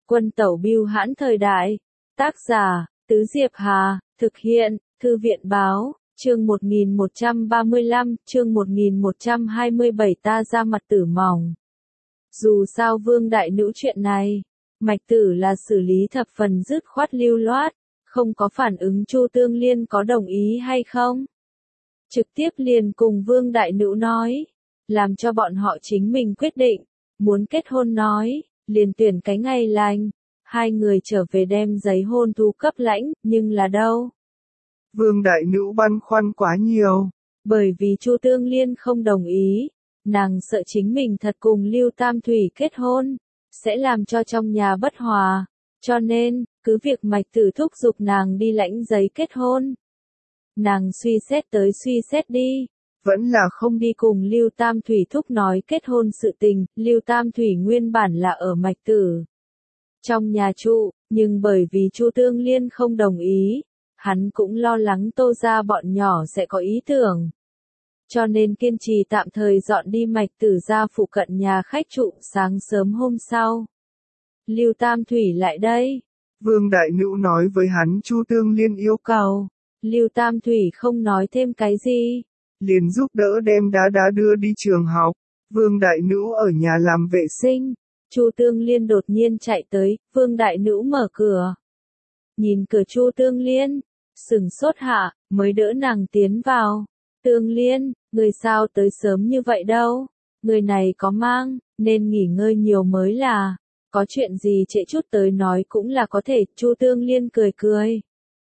Quân tẩu bưu hãn thời đại. Tác giả, Tứ Diệp Hà, thực hiện, Thư viện báo, chương 1135, chương 1127 ta ra mặt tử mỏng. Dù sao Vương Đại Nữ chuyện này, Mạch Tử là xử lý thập phần dứt khoát lưu loát, không có phản ứng Chu Tương Liên có đồng ý hay không. Trực tiếp liền cùng Vương Đại Nữ nói, làm cho bọn họ chính mình quyết định, muốn kết hôn nói, liền tuyển cái ngày lành, hai người trở về đem giấy hôn thú cấp lãnh, nhưng là đâu? Vương Đại Nữ băn khoăn quá nhiều. Bởi vì Chu Tương Liên không đồng ý, nàng sợ chính mình thật cùng Lưu Tam Thủy kết hôn, sẽ làm cho trong nhà bất hòa, cho nên, cứ việc Mạch Tử thúc giục nàng đi lãnh giấy kết hôn. Nàng suy xét tới suy xét đi, vẫn là không đi cùng Lưu Tam Thủy thúc nói kết hôn sự tình, Lưu Tam Thủy nguyên bản là ở Mạch Tử trong nhà trụ, nhưng bởi vì Chu Tương Liên không đồng ý, hắn cũng lo lắng Tô gia bọn nhỏ sẽ có ý tưởng. Cho nên kiên trì tạm thời dọn đi Mạch Tử ra phụ cận nhà khách trụ. Sáng sớm hôm sau, Lưu Tam Thủy lại đây. Vương Đại Nữ nói với hắn Chu Tương Liên yêu cầu. Lưu Tam Thủy không nói thêm cái gì, liền giúp đỡ đem đá đưa đi trường học. Vương Đại Nữ ở nhà làm vệ sinh. Chu Tương Liên đột nhiên chạy tới, Vương Đại Nữ mở cửa. Nhìn cửa Chu Tương Liên, sửng sốt hạ, mới đỡ nàng tiến vào. Tương Liên, người sao tới sớm như vậy đâu? Người này có mang, nên nghỉ ngơi nhiều mới là. Có chuyện gì trễ chút tới nói cũng là có thể. Chu Tương Liên cười cười.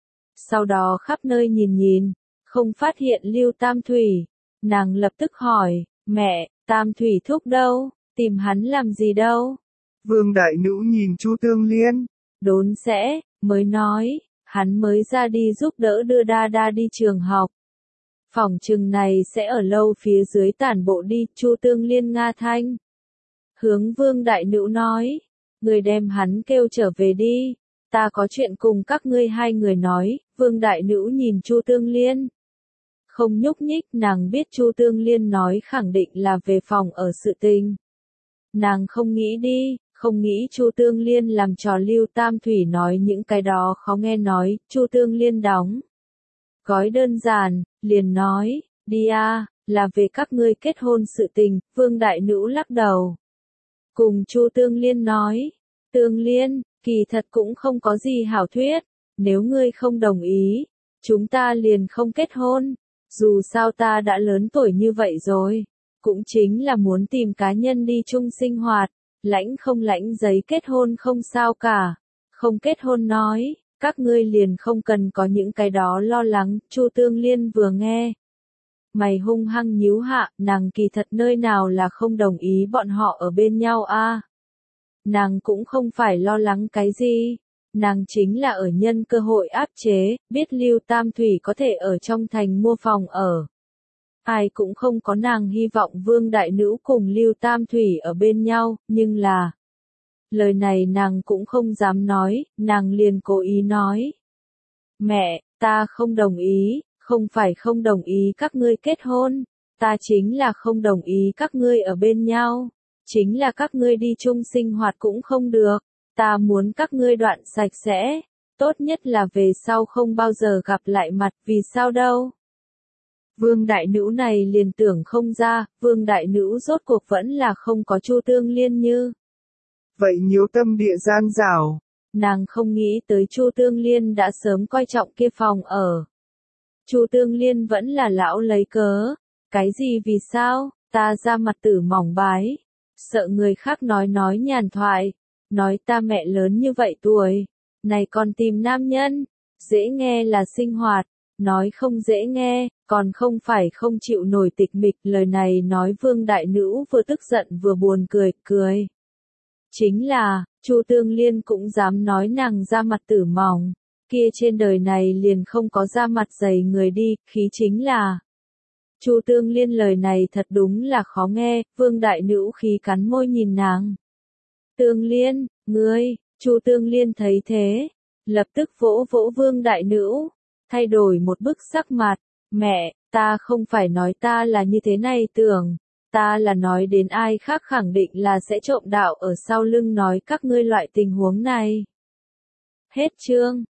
Sau đó khắp nơi nhìn, không phát hiện Lưu Tam Thủy. Nàng lập tức hỏi, mẹ, Tam Thủy thúc đâu? Tìm hắn làm gì đâu? Vương Đại Nữ nhìn Chu Tương Liên, đốn sẽ, mới nói, hắn mới ra đi giúp đỡ đưa đa đi trường học. Phòng chừng này sẽ ở lâu phía dưới tản bộ đi. Chu Tương Liên nga thanh. Hướng Vương Đại Nữ nói, người đem hắn kêu trở về đi, ta có chuyện cùng các ngươi hai người nói. Vương Đại Nữ nhìn Chu Tương Liên, không nhúc nhích. Nàng biết Chu Tương Liên nói khẳng định là về phòng ở sự tình. Nàng không nghĩ đi, không nghĩ Chu Tương Liên làm trò Lưu Tam Thủy nói những cái đó khó nghe nói. Chu Tương Liên đóng gói đơn giản, liền nói, đi a, là về các ngươi kết hôn sự tình. Vương Đại Nữ lắc đầu, cùng Chu Tương Liên nói, Tương Liên, kỳ thật cũng không có gì hảo thuyết, nếu ngươi không đồng ý, chúng ta liền không kết hôn. Dù sao ta đã lớn tuổi như vậy rồi, cũng chính là muốn tìm cá nhân đi chung sinh hoạt, lãnh không lãnh giấy kết hôn không sao cả. Không kết hôn nói, các ngươi liền không cần có những cái đó lo lắng. Chu Tương Liên vừa nghe, mày hung hăng nhíu hạ, nàng kỳ thật nơi nào là không đồng ý bọn họ ở bên nhau a? Nàng cũng không phải lo lắng cái gì, nàng chính là ở nhân cơ hội áp chế, biết Lưu Tam Thủy có thể ở trong thành mua phòng ở. Ai cũng không có nàng hy vọng Vương Đại Nữ cùng Lưu Tam Thủy ở bên nhau, nhưng là lời này nàng cũng không dám nói, nàng liền cố ý nói. Mẹ, ta không đồng ý, không phải không đồng ý các ngươi kết hôn, ta chính là không đồng ý các ngươi ở bên nhau, chính là các ngươi đi chung sinh hoạt cũng không được, ta muốn các ngươi đoạn sạch sẽ, tốt nhất là về sau không bao giờ gặp lại mặt. Vì sao đâu? Vương Đại Nữ này liền tưởng không ra, Vương Đại Nữ rốt cuộc vẫn là không có Chu Tương Liên như vậy nhiều tâm địa gian dảo. Nàng không nghĩ tới Chu Tương Liên đã sớm coi trọng kia phòng ở. Chu Tương Liên vẫn là lão lấy cớ. Cái gì vì sao? Ta ra mặt tử mỏng bái. Sợ người khác nói nhàn thoại. Nói ta mẹ lớn như vậy tuổi. Này còn tìm nam nhân. Dễ nghe là sinh hoạt. Nói không dễ nghe, còn không phải không chịu nổi tịch mịch. Lời này nói Vương Đại Nữ vừa tức giận vừa buồn cười. Chính là, Chu Tương Liên cũng dám nói nàng da mặt tử mỏng, kia trên đời này liền không có da mặt dày người đi, khí chính là. Chu Tương Liên lời này thật đúng là khó nghe. Vương Đại Nữ khí cắn môi nhìn nàng. Tương Liên, ngươi, Chu Tương Liên thấy thế, lập tức vỗ Vương Đại Nữ, thay đổi một bức sắc mặt. Mẹ, ta không phải nói ta là như thế này tưởng, Ta là nói đến ai khác khẳng định là sẽ trộm đạo ở sau lưng nói các ngươi loại tình huống này. Hết chương.